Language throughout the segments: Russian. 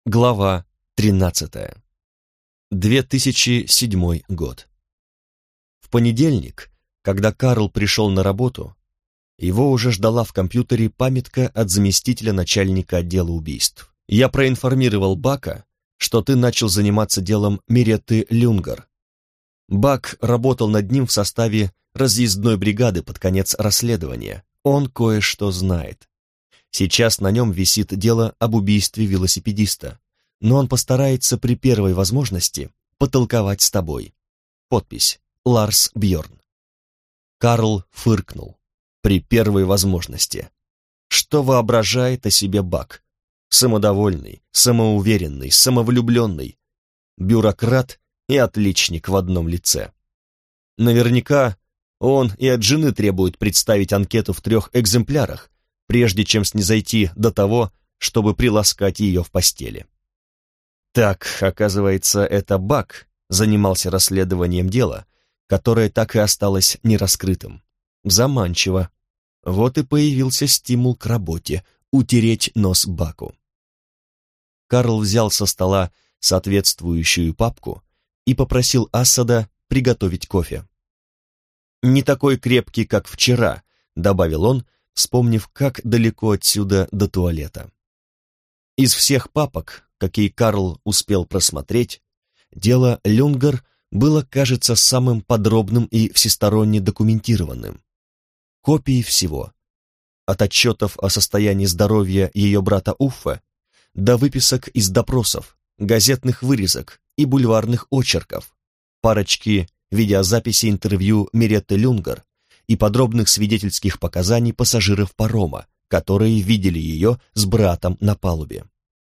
Глава 13. 2007 год. В понедельник, когда Карл пришел на работу, его уже ждала в компьютере памятка от заместителя начальника отдела убийств. «Я проинформировал Бака, что ты начал заниматься делом Миретты Люнгар. Бак работал над ним в составе разъездной бригады под конец расследования. Он кое-что знает. Сейчас на нем висит дело об убийстве велосипедиста, но он постарается при первой возможности потолковать с тобой. Подпись: Ларс Бьорн». Карл фыркнул. При первой возможности. Что воображает о себе Бак? Самодовольный, самоуверенный, самовлюбленный, бюрократ и отличник в одном лице. Наверняка он и от жены требует представить анкету в 3 экземплярах, прежде чем снизойти до того, чтобы приласкать ее в постели. Так, оказывается, это Бак занимался расследованием дела, которое так и осталось нераскрытым. Заманчиво. Вот и появился стимул к работе — утереть нос Баку. Карл взял со стола соответствующую папку и попросил Ассада приготовить кофе. «Не такой крепкий, как вчера», — добавил он, вспомнив, как далеко отсюда до туалета. Из всех папок, какие Карл успел просмотреть, дело Люнгар было, кажется, самым подробным и всесторонне документированным. Копии всего. От отчетов о состоянии здоровья ее брата Уффе до выписок из допросов, газетных вырезок и бульварных очерков, парочки видеозаписей интервью Миретты Люнгар и подробных свидетельских показаний пассажиров парома, которые видели ее с братом на палубе.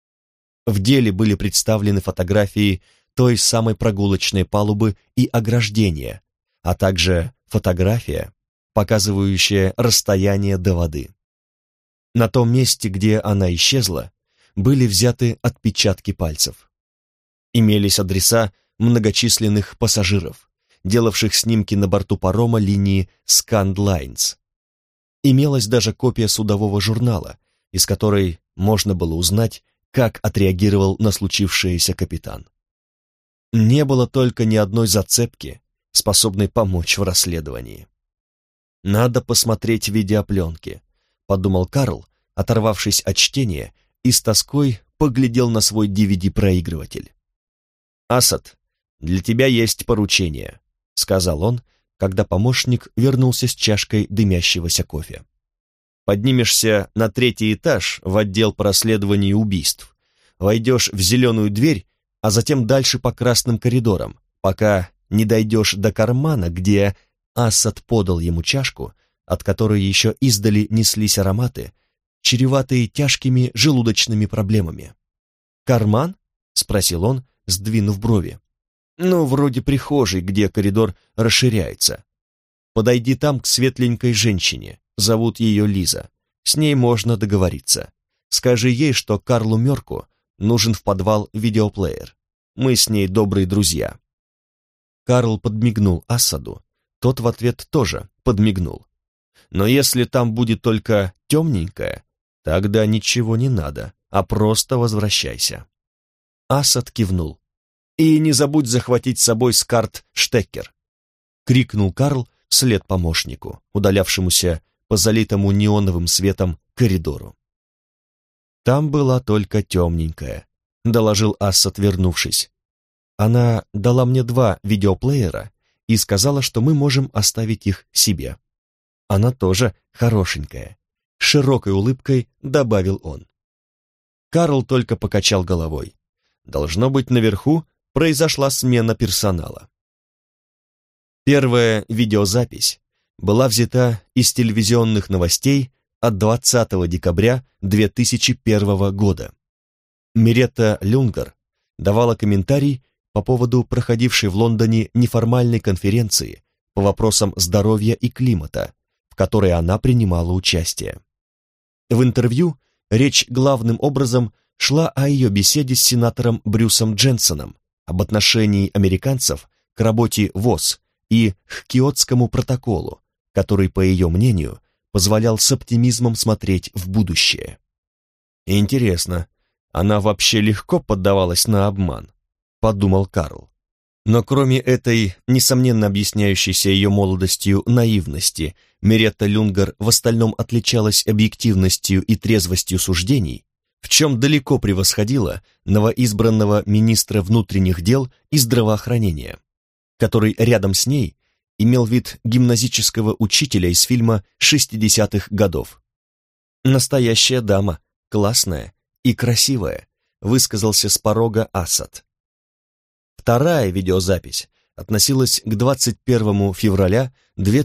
В деле были представлены фотографии той самой прогулочной палубы и ограждения, а также фотография, показывающая расстояние до воды. На том месте, где она исчезла, были взяты отпечатки пальцев. Имелись адреса многочисленных пассажиров, делавших снимки на борту парома линии Scandlines. Имелась даже копия судового журнала, из которой можно было узнать, как отреагировал на случившееся капитан. Не было только ни одной зацепки, способной помочь в расследовании. «Надо посмотреть видеопленки», — подумал Карл, оторвавшись от чтения, и с тоской поглядел на свой DVD-проигрыватель. «Асад, для тебя есть поручение», — сказал он, когда помощник вернулся с чашкой дымящегося кофе. «Поднимешься на 3-й этаж в отдел по расследованию убийств, войдешь в зеленую дверь, а затем дальше по красным коридорам, пока не дойдешь до кармана, где...» Асад подал ему чашку, от которой еще издали неслись ароматы, чреватые тяжкими желудочными проблемами. «Карман?» — спросил он, сдвинув брови. «Ну, вроде прихожей, где коридор расширяется. Подойди там к светленькой женщине, зовут ее Лиза. С ней можно договориться. Скажи ей, что Карлу Мёрку нужен в подвал видеоплеер. Мы с ней добрые друзья». Карл подмигнул Асаду, тот в ответ тоже подмигнул. «Но если там будет только темненькое, тогда ничего не надо, а просто возвращайся». Асад кивнул. «И не забудь захватить с собой скарт-штекер», — крикнул Карл вслед помощнику, удалявшемуся по залитому неоновым светом коридору. «Там была только темненькая», — доложил Асад, вернувшись. «Она дала мне 2 видеоплеера и сказала, что мы можем оставить их себе. Она тоже хорошенькая», — с широкой улыбкой добавил он. Карл только покачал головой. Должно быть, наверху произошла смена персонала. Первая видеозапись была взята из телевизионных новостей от 20 декабря 2001 года. Миретта Люнгар давала комментарий по поводу проходившей в Лондоне неформальной конференции по вопросам здоровья и климата, в которой она принимала участие. В интервью речь главным образом шла о ее беседе с сенатором Брюсом Дженсоном об отношении американцев к работе ВОЗ и к Киотскому протоколу, который, по ее мнению, позволял с оптимизмом смотреть в будущее. «Интересно, она вообще легко поддавалась на обман, подумал Карл. Но кроме этой, несомненно объясняющейся ее молодостью, наивности, Миретта Люнгер в остальном отличалась объективностью и трезвостью суждений, в чем далеко превосходила новоизбранного министра внутренних дел и здравоохранения, который рядом с ней имел вид гимназического учителя из фильма 60-х годов. «Настоящая дама, классная и красивая», высказался с порога Асад. Вторая видеозапись относилась к 21 февраля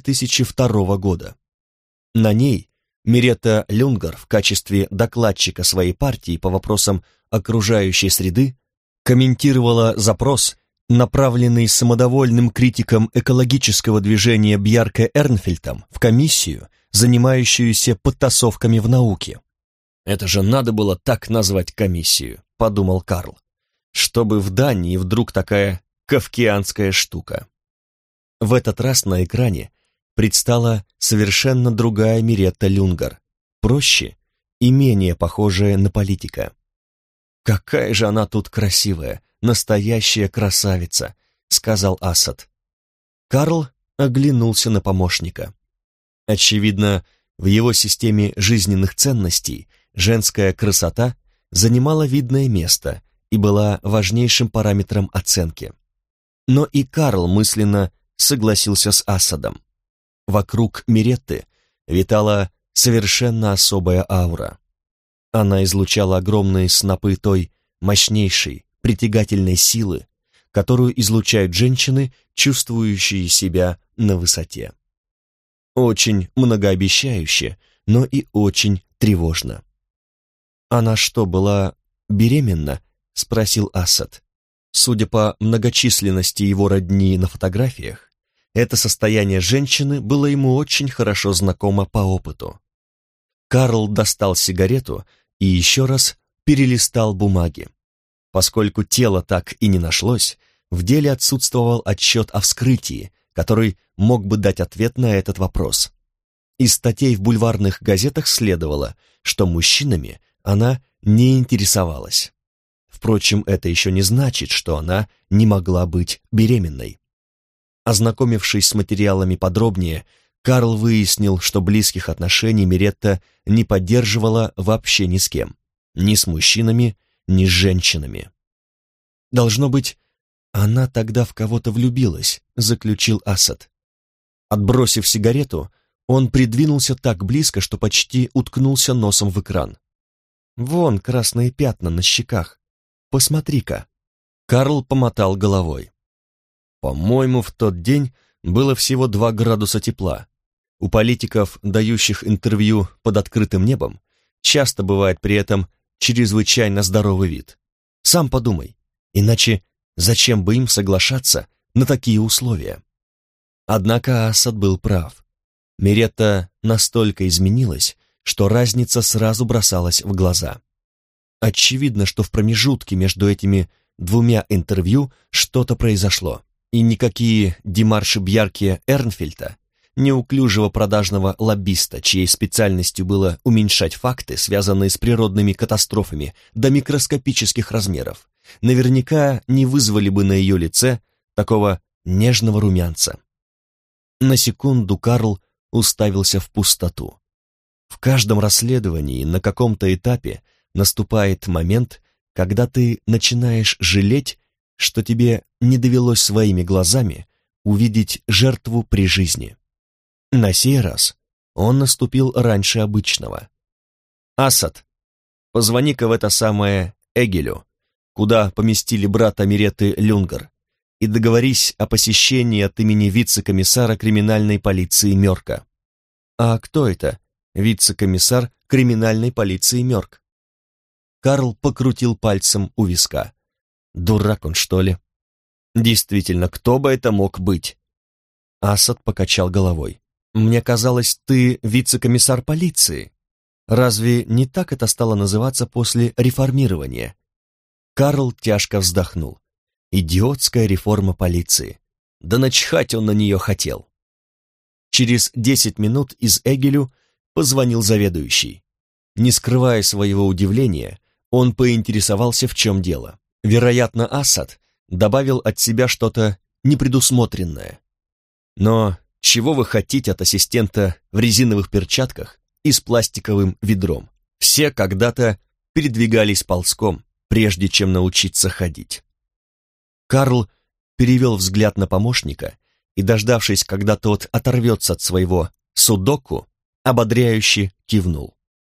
2002 года. На ней Миретта Люнгер в качестве докладчика своей партии по вопросам окружающей среды комментировала запрос, направленный самодовольным критиком экологического движения Бьярке Эрнфельдом в комиссию, занимающуюся подтасовками в науке. «Это же надо было так назвать комиссию», — подумал Карл, чтобы в Дании вдруг такая кафкианская штука. В этот раз на экране предстала совершенно другая Миретта Люнгер, проще и менее похожая на политика. «Какая же она тут красивая, настоящая красавица», — сказал Асад. Карл оглянулся на помощника. Очевидно, в его системе жизненных ценностей женская красота занимала видное место и была важнейшим параметром оценки. Но и Карл мысленно согласился с Асадом. Вокруг Миретты витала совершенно особая аура. Она излучала огромные снопы той мощнейшей, притягательной силы, которую излучают женщины, чувствующие себя на высоте. Очень многообещающе, но и очень тревожно. «Она что, была беременна?» — спросил Асад. Судя по многочисленности его родни на фотографиях, это состояние женщины было ему очень хорошо знакомо по опыту. Карл достал сигарету и еще раз перелистал бумаги. Поскольку тело так и не нашлось, в деле отсутствовал отчет о вскрытии, который мог бы дать ответ на этот вопрос. Из статей в бульварных газетах следовало, что мужчинами она не интересовалась. Впрочем, это еще не значит, что она не могла быть беременной. Ознакомившись с материалами подробнее, Карл выяснил, что близких отношений Миретта не поддерживала вообще ни с кем, ни с мужчинами, ни с женщинами. «Должно быть, она тогда в кого-то влюбилась», — заключил Асад. Отбросив сигарету, он придвинулся так близко, что почти уткнулся носом в экран. «Вон красные пятна на щеках. Посмотри-ка». Карл помотал головой. «По-моему, в тот день было всего 2 градуса тепла. У политиков, дающих интервью под открытым небом, часто бывает при этом чрезвычайно здоровый вид. Сам подумай, иначе зачем бы им соглашаться на такие условия?» Однако Асад был прав. Миретта настолько изменилась, что разница сразу бросалась в глаза. Очевидно, что в промежутке между этими 2 интервью что-то произошло, и никакие демарши Бьярке Эрнфельда, неуклюжего продажного лоббиста, чьей специальностью было уменьшать факты, связанные с природными катастрофами, до микроскопических размеров, наверняка не вызвали бы на ее лице такого нежного румянца. На секунду Карл уставился в пустоту. В каждом расследовании на каком-то этапе наступает момент, когда ты начинаешь жалеть, что тебе не довелось своими глазами увидеть жертву при жизни. На сей раз он наступил раньше обычного. «Асад, позвони-ка в это самое Эгелю, куда поместили брата Миретты Люнгер, и договорись о посещении от имени вице-комиссара криминальной полиции Мёрка». «А кто это, вице-комиссар криминальной полиции Мёрк?» Карл покрутил пальцем у виска. «Дурак он, что ли?» «Действительно, кто бы это мог быть?» Асад покачал головой. «Мне казалось, ты вице-комиссар полиции. Разве не так это стало называться после реформирования?» Карл тяжко вздохнул. «Идиотская реформа полиции. Да начхать он на нее хотел». Через 10 минут из Эгелю позвонил заведующий. Не скрывая своего удивления, Он поинтересовался, в чем дело. Вероятно, Асад добавил от себя что-то непредусмотренное. Но чего вы хотите от ассистента в резиновых перчатках и с пластиковым ведром? Все когда-то передвигались ползком, прежде чем научиться ходить. Карл перевел взгляд на помощника и, дождавшись, когда тот оторвется от своего судоку, ободряюще кивнул.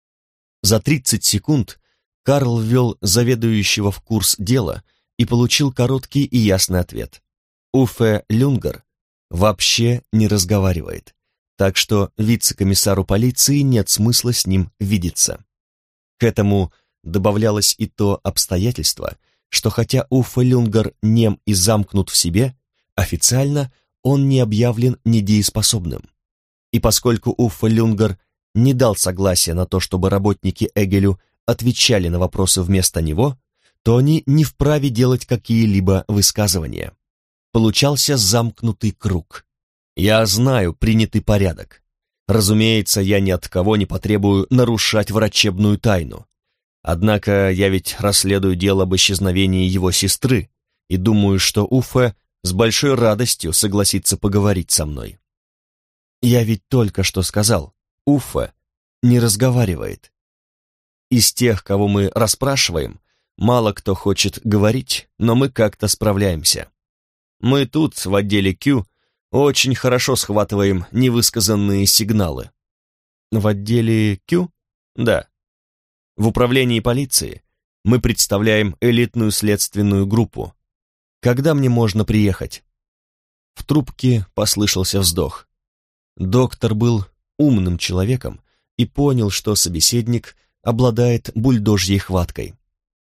За 30 секунд Карл ввел заведующего в курс дела и получил короткий и ясный ответ. Уффе Люнгер вообще не разговаривает, так что вице-комиссару полиции нет смысла с ним видеться. К этому добавлялось и то обстоятельство, что хотя Уффе Люнгер нем и замкнут в себе, официально он не объявлен недееспособным. И поскольку Уффе Люнгер не дал согласия на то, чтобы работники Эгелю отвечали на вопросы вместо него, то они не вправе делать какие-либо высказывания. Получался замкнутый круг. Я знаю принятый порядок. Разумеется, я ни от кого не потребую нарушать врачебную тайну. Однако я ведь расследую дело об исчезновении его сестры и думаю, что Уффе с большой радостью согласится поговорить со мной. Я ведь только что сказал, Уффе не разговаривает. Из тех, кого мы расспрашиваем, мало кто хочет говорить, но мы как-то справляемся. Мы тут, в отделе Q, очень хорошо схватываем невысказанные сигналы. В отделе Q? Да. В управлении полиции мы представляем элитную следственную группу. Когда мне можно приехать? В трубке послышался вздох. Доктор был умным человеком и понял, что собеседник обладает бульдожьей хваткой.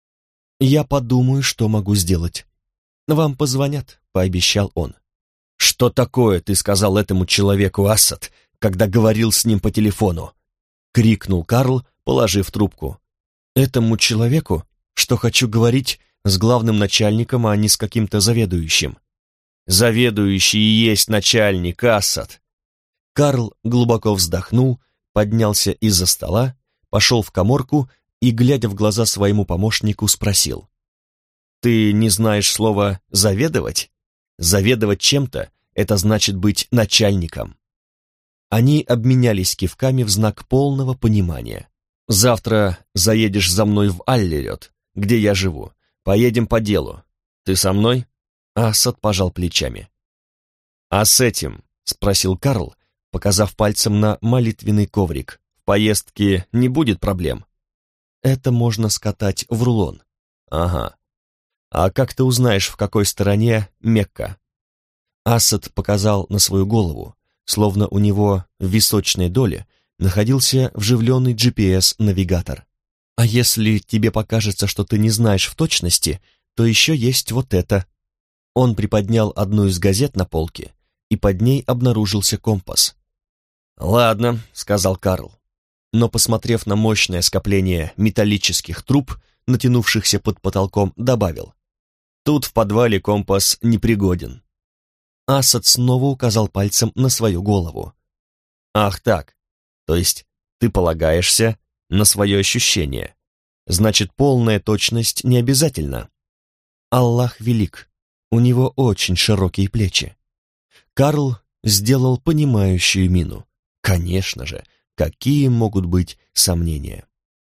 «Я подумаю, что могу сделать. Вам позвонят», — пообещал он. «Что такое ты сказал этому человеку, Асад, когда говорил с ним по телефону?» — крикнул Карл, положив трубку. «Этому человеку, что хочу говорить с главным начальником, а не с каким-то заведующим». «Заведующий и есть начальник, Асад». Карл глубоко вздохнул, поднялся из-за стола, пошел в каморку и, глядя в глаза своему помощнику, спросил. «Ты не знаешь слова «заведовать»? Заведовать чем-то — это значит быть начальником». Они обменялись кивками в знак полного понимания. «Завтра заедешь за мной в Аллерет, где я живу. Поедем по делу. Ты со мной?» Асад пожал плечами. «А с этим?» — спросил Карл, показав пальцем на молитвенный коврик. «В поездке не будет проблем?» «Это можно скатать в рулон». «Ага. А как ты узнаешь, в какой стороне Мекка?» Асад показал на свою голову, словно у него в височной доле находился вживленный GPS-навигатор. «А если тебе покажется, что ты не знаешь в точности, то еще есть вот это». Он приподнял одну из газет на полке, и под ней обнаружился компас. «Ладно», — сказал Карл, но, посмотрев на мощное скопление металлических труб, натянувшихся под потолком, добавил. «Тут в подвале компас непригоден». Асад снова указал пальцем на свою голову. «Ах так, то есть ты полагаешься на свое ощущение. Значит, полная точность не обязательно». Аллах велик, у него очень широкие плечи. Карл сделал понимающую мину. Конечно же, какие могут быть сомнения?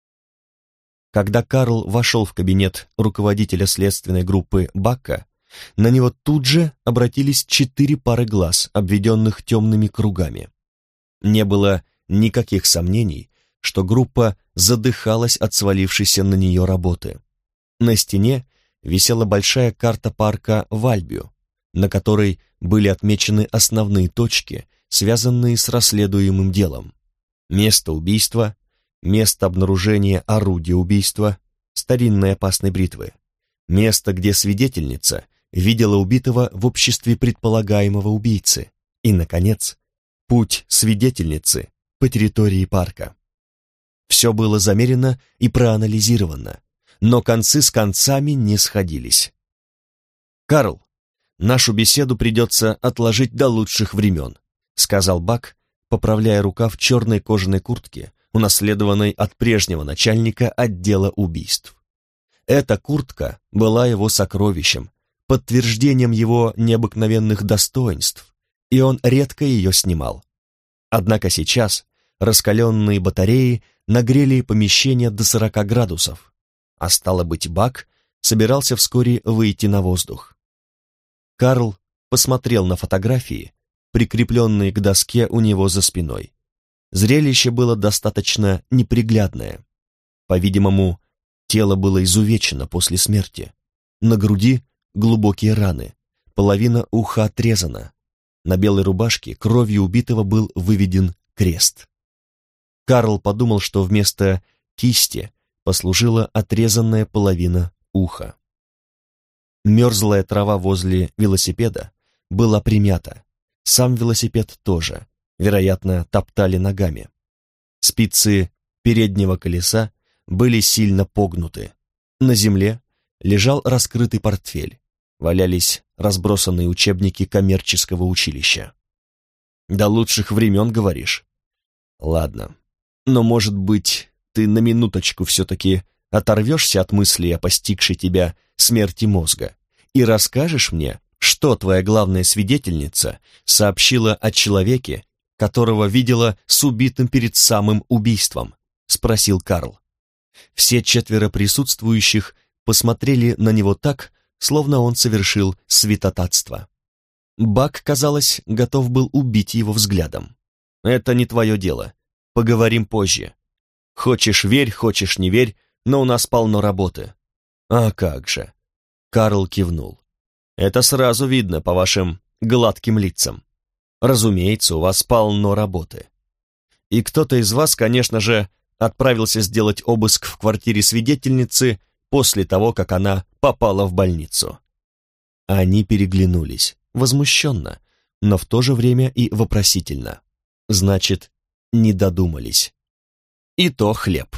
Когда Карл вошел в кабинет руководителя следственной группы Бакка, на него тут же обратились 4 пары глаз, обведенных темными кругами. Не было никаких сомнений, что группа задыхалась от свалившейся на нее работы. На стене висела большая карта парка Вальбио, на которой были отмечены основные точки, связанные с расследуемым делом. Место убийства, место обнаружения орудия убийства, старинной опасной бритвы, место, где свидетельница видела убитого в обществе предполагаемого убийцы, и, наконец, путь свидетельницы по территории парка. Все было замерено и проанализировано, но концы с концами не сходились. «Карл, нашу беседу придется отложить до лучших времен», сказал Бак, поправляя рукав черной кожаной куртки, унаследованной от прежнего начальника отдела убийств. Эта куртка была его сокровищем, подтверждением его необыкновенных достоинств, и он редко ее снимал. Однако сейчас раскаленные батареи нагрели помещение до 40 градусов, а стало быть, Бак собирался вскоре выйти на воздух. Карл посмотрел на фотографии, прикрепленные к доске у него за спиной. Зрелище было достаточно неприглядное. По-видимому, тело было изувечено после смерти. На груди глубокие раны, половина уха отрезана. На белой рубашке кровью убитого был выведен крест. Карл подумал, что вместо кисти послужила отрезанная половина уха. Мерзлая трава возле велосипеда была примята. Сам велосипед тоже, вероятно, топтали ногами. Спицы переднего колеса были сильно погнуты. На земле лежал раскрытый портфель. Валялись разбросанные учебники коммерческого училища. До лучших времен, говоришь? Ладно, но, может быть, ты на минуточку все-таки оторвешься от мысли о постигшей тебя смерти мозга и расскажешь мне, что твоя главная свидетельница сообщила о человеке, которого видела с убитым перед самым убийством? Спросил Карл. Все 4 присутствующих посмотрели на него так, словно он совершил святотатство. Бак, казалось, готов был убить его взглядом. «Это не твое дело. Поговорим позже. Хочешь верь, хочешь не верь, но у нас полно работы». «А как же?» Карл кивнул. «Это сразу видно по вашим гладким лицам. Разумеется, у вас полно работы. И кто-то из вас, конечно же, отправился сделать обыск в квартире свидетельницы после того, как она попала в больницу». Они переглянулись, возмущенно, но в то же время и вопросительно. Значит, не додумались. И то хлеб.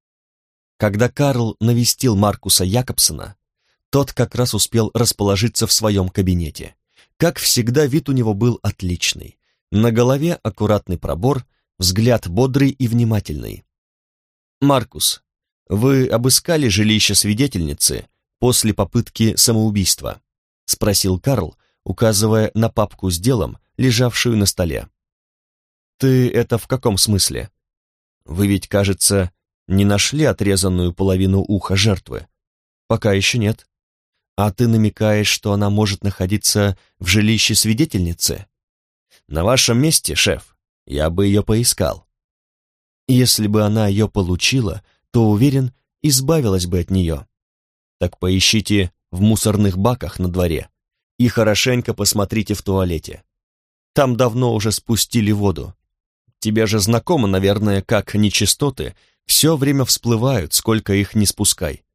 Когда Карл навестил Маркуса Якобсона, тот как раз успел расположиться в своем кабинете. Как всегда, вид у него был отличный. На голове аккуратный пробор, взгляд бодрый и внимательный. «Маркус, вы обыскали жилище свидетельницы после попытки самоубийства?» — спросил Карл, указывая на папку с делом, лежавшую на столе. «Ты это в каком смысле? Вы ведь, кажется, не нашли отрезанную половину уха жертвы?» «Пока еще нет. А ты намекаешь, что она может находиться в жилище свидетельницы?» «На вашем месте, шеф, я бы ее поискал. Если бы она ее получила, то, уверен, избавилась бы от нее. Так поищите в мусорных баках на дворе и хорошенько посмотрите в туалете. Там давно уже спустили воду. Тебе же знакомо, наверное, как нечистоты все время всплывают, сколько их не спускай.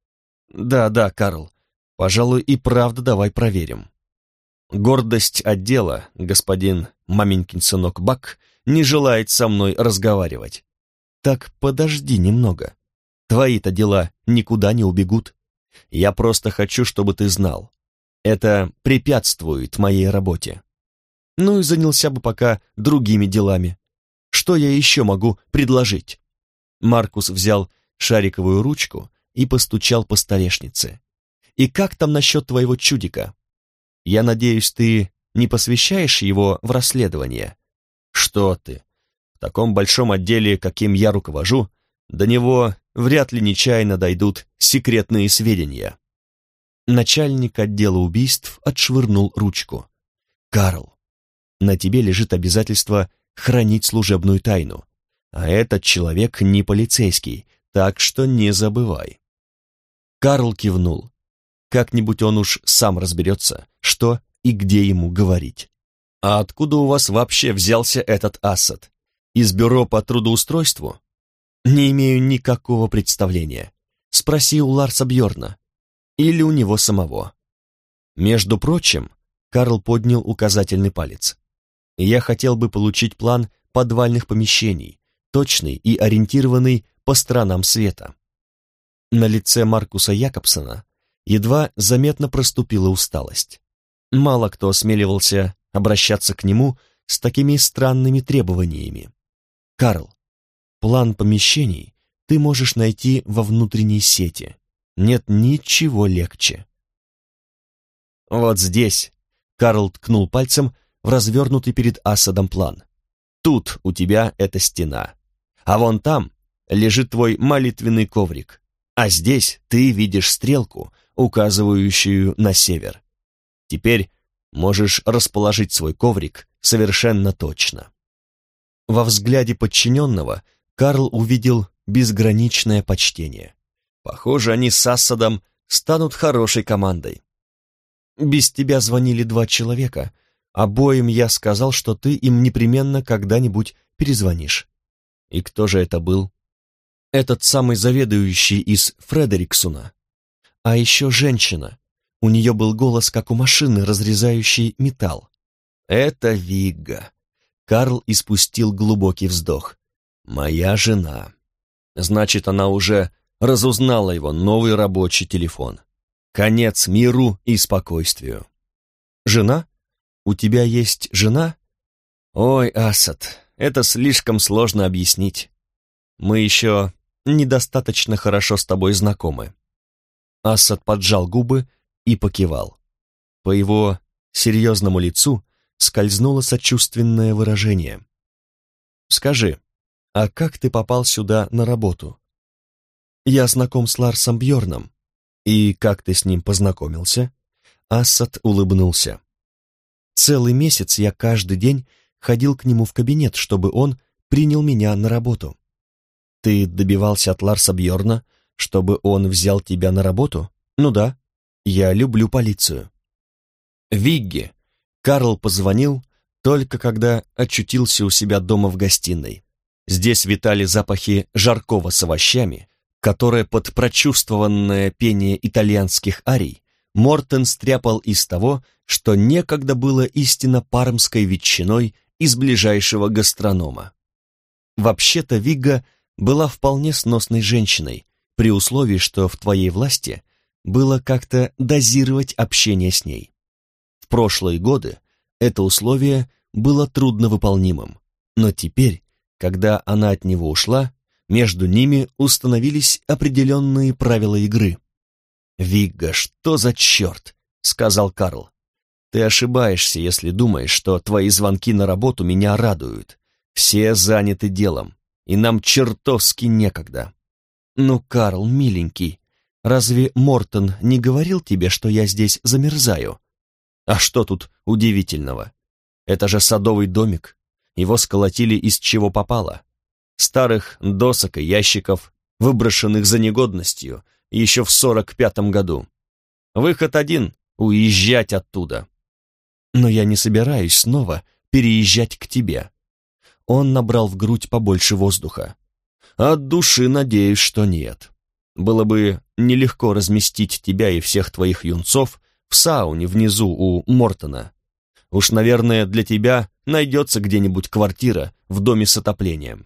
Да, Карл, пожалуй, и правда давай проверим. Гордость отдела, господин маменькин сынок Бак, не желает со мной разговаривать. Так подожди немного. Твои-то дела никуда не убегут. Я просто хочу, чтобы ты знал. Это препятствует моей работе. Ну и занялся бы пока другими делами. Что я еще могу предложить?» Маркус взял шариковую ручку и постучал по столешнице. «И как там насчет твоего чудика? Я надеюсь, ты не посвящаешь его в расследование?» «Что ты? В таком большом отделе, каким я руковожу, до него вряд ли нечаянно дойдут секретные сведения». Начальник отдела убийств отшвырнул ручку. «Карл, на тебе лежит обязательство хранить служебную тайну, а этот человек не полицейский, так что не забывай». Карл кивнул. Как-нибудь он уж сам разберется, что и где ему говорить. «А откуда у вас вообще взялся этот Ассад? Из бюро по трудоустройству?» «Не имею никакого представления. Спроси у Ларса Бьорна. Или у него самого». «Между прочим», — Карл поднял указательный палец, «я хотел бы получить план подвальных помещений, точный и ориентированный по сторонам света». На лице Маркуса Якобсона едва заметно проступила усталость. Мало кто осмеливался обращаться к нему с такими странными требованиями. «Карл, план помещений ты можешь найти во внутренней сети. нет ничего легче. Вот здесь Карл ткнул пальцем в развернутый перед Асадом план. Тут у тебя эта стена, а вон там лежит твой молитвенный коврик, а здесь ты видишь стрелку, указывающую на север. Теперь можешь расположить свой коврик совершенно точно. Во взгляде подчиненного Карл увидел безграничное почтение. Похоже, они с Асадом станут хорошей командой. Без тебя звонили 2 человека. Обоим я сказал, что ты им непременно когда-нибудь перезвонишь. И кто же это был? Этот самый заведующий из Фредериксуна. А еще женщина. У нее был голос, как у машины, разрезающей металл. Это Вигга. Карл испустил глубокий вздох. Моя жена. Значит, она уже разузнала его новый рабочий телефон. Конец миру и спокойствию. Жена? У тебя есть жена? Ой, Асад, это слишком сложно объяснить. Мы еще недостаточно хорошо с тобой знакомы. Асад поджал губы и покивал. По его серьезному лицу скользнуло сочувственное выражение. Скажи, а как ты попал сюда на работу? Я знаком с Ларсом Бьорном. И как ты с ним познакомился? Асад улыбнулся. Целый месяц я каждый день ходил к нему в кабинет, чтобы он принял меня на работу. Ты добивался от Ларса Бьорна, чтобы он взял тебя на работу? Ну да, я люблю полицию. Вигги. Карл позвонил только когда очутился у себя дома в гостиной. Здесь витали запахи жаркого с овощами, которое под прочувствованное пение итальянских арий Мортен стряпал из того, что некогда было истинно пармской ветчиной из ближайшего гастронома. Вообще-то Вигга была вполне сносной женщиной, при условии, что в твоей власти было как-то дозировать общение с ней. В прошлые годы это условие было трудновыполнимым, но теперь, когда она от него ушла, между ними установились определенные правила игры. «Вигга, что за черт?» — сказал Карл. «Ты ошибаешься, если думаешь, что твои звонки на работу меня радуют. Все заняты делом, и нам чертовски некогда». «Ну, Карл, миленький, разве Мортон не говорил тебе, что я здесь замерзаю?» «А что тут удивительного? Это же садовый домик. Его сколотили из чего попало. Старых досок и ящиков, выброшенных за негодностью еще в 45-м году. Выход один — уезжать оттуда. Но я не собираюсь снова переезжать к тебе». Он набрал в грудь побольше воздуха. «От души надеюсь, что нет. Было бы нелегко разместить тебя и всех твоих юнцов в сауне внизу у Мортона. Уж, наверное, для тебя найдется где-нибудь квартира в доме с отоплением».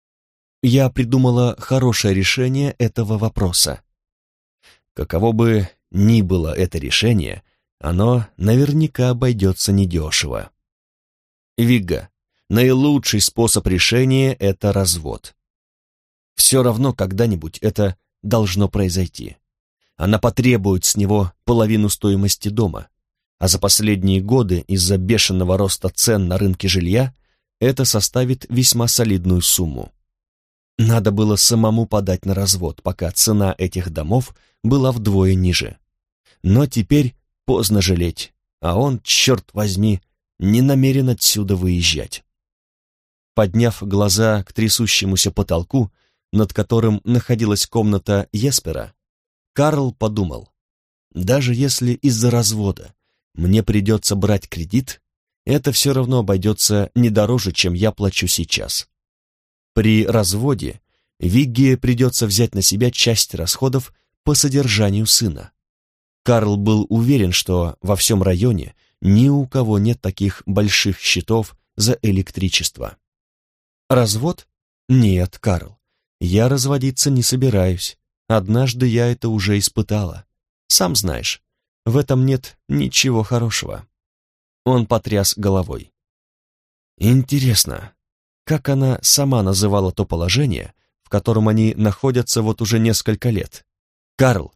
Я придумала хорошее решение этого вопроса. Каково бы ни было это решение, оно наверняка обойдется недешево. Вигга, наилучший способ решения — это развод. Все равно когда-нибудь это должно произойти. Она потребует с него половину стоимости дома, а за последние годы из-за бешеного роста цен на рынке жилья это составит весьма солидную сумму. Надо было самому подать на развод, пока цена этих домов была вдвое ниже. Но теперь поздно жалеть, а он, черт возьми, не намерен отсюда выезжать. Подняв глаза к трясущемуся потолку, над которым находилась комната Еспера, Карл подумал, даже если из-за развода мне придется брать кредит, это все равно обойдется не дороже, чем я плачу сейчас. При разводе Вигге придется взять на себя часть расходов по содержанию сына. Карл был уверен, что во всем районе ни у кого нет таких больших счетов за электричество. Развод? Нет, Карл, я разводиться не собираюсь. Однажды я это уже испытала. Сам знаешь, в этом нет ничего хорошего. Он потряс головой. Интересно, как она сама называла то положение, в котором они находятся вот уже несколько лет? Карл,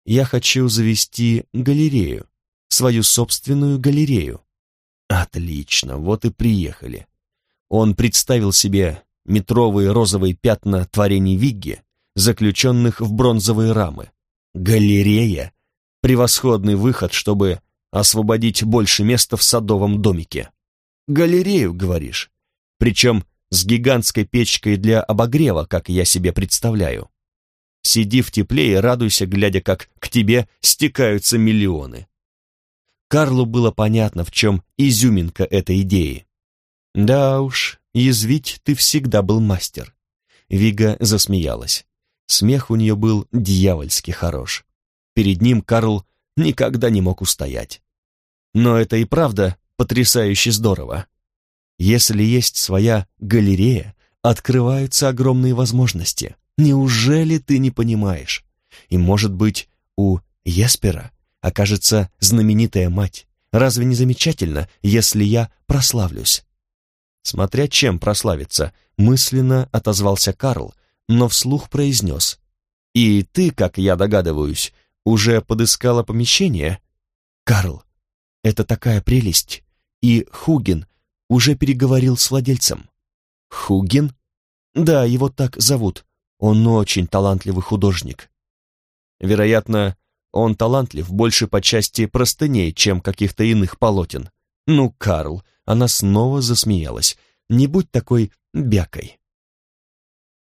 Я хочу завести галерею, свою собственную галерею. Отлично, вот и приехали. Он представил себе метровые розовые пятна творений Вигги, заключенных в бронзовые рамы. Галерея — превосходный выход, чтобы освободить больше места в садовом домике. Галерею, говоришь? Причем с гигантской печкой для обогрева, как я себе представляю. Сиди в тепле и радуйся, глядя, как к тебе стекаются миллионы. Карлу было понятно, в чем изюминка этой идеи. Да уж, язвить ты всегда был мастер. Вига засмеялась. Смех у нее был дьявольски хорош. Перед ним Карл никогда не мог устоять. Но это и правда потрясающе здорово. Если есть своя галерея, открываются огромные возможности. Неужели ты не понимаешь? И, может быть, у Еспера окажется знаменитая мать. Разве не замечательно, если я прославлюсь? Смотря чем прославиться, мысленно отозвался Карл, но вслух произнес. И ты, как я догадываюсь, уже подыскала помещение? Карл, это такая прелесть. И Хугин уже переговорил с владельцем. Хугин? Да, его так зовут. Он очень талантливый художник. Вероятно, он талантлив больше по части простыней, чем каких-то иных полотен. Ну, Карл, она снова засмеялась. Не будь такой бякой.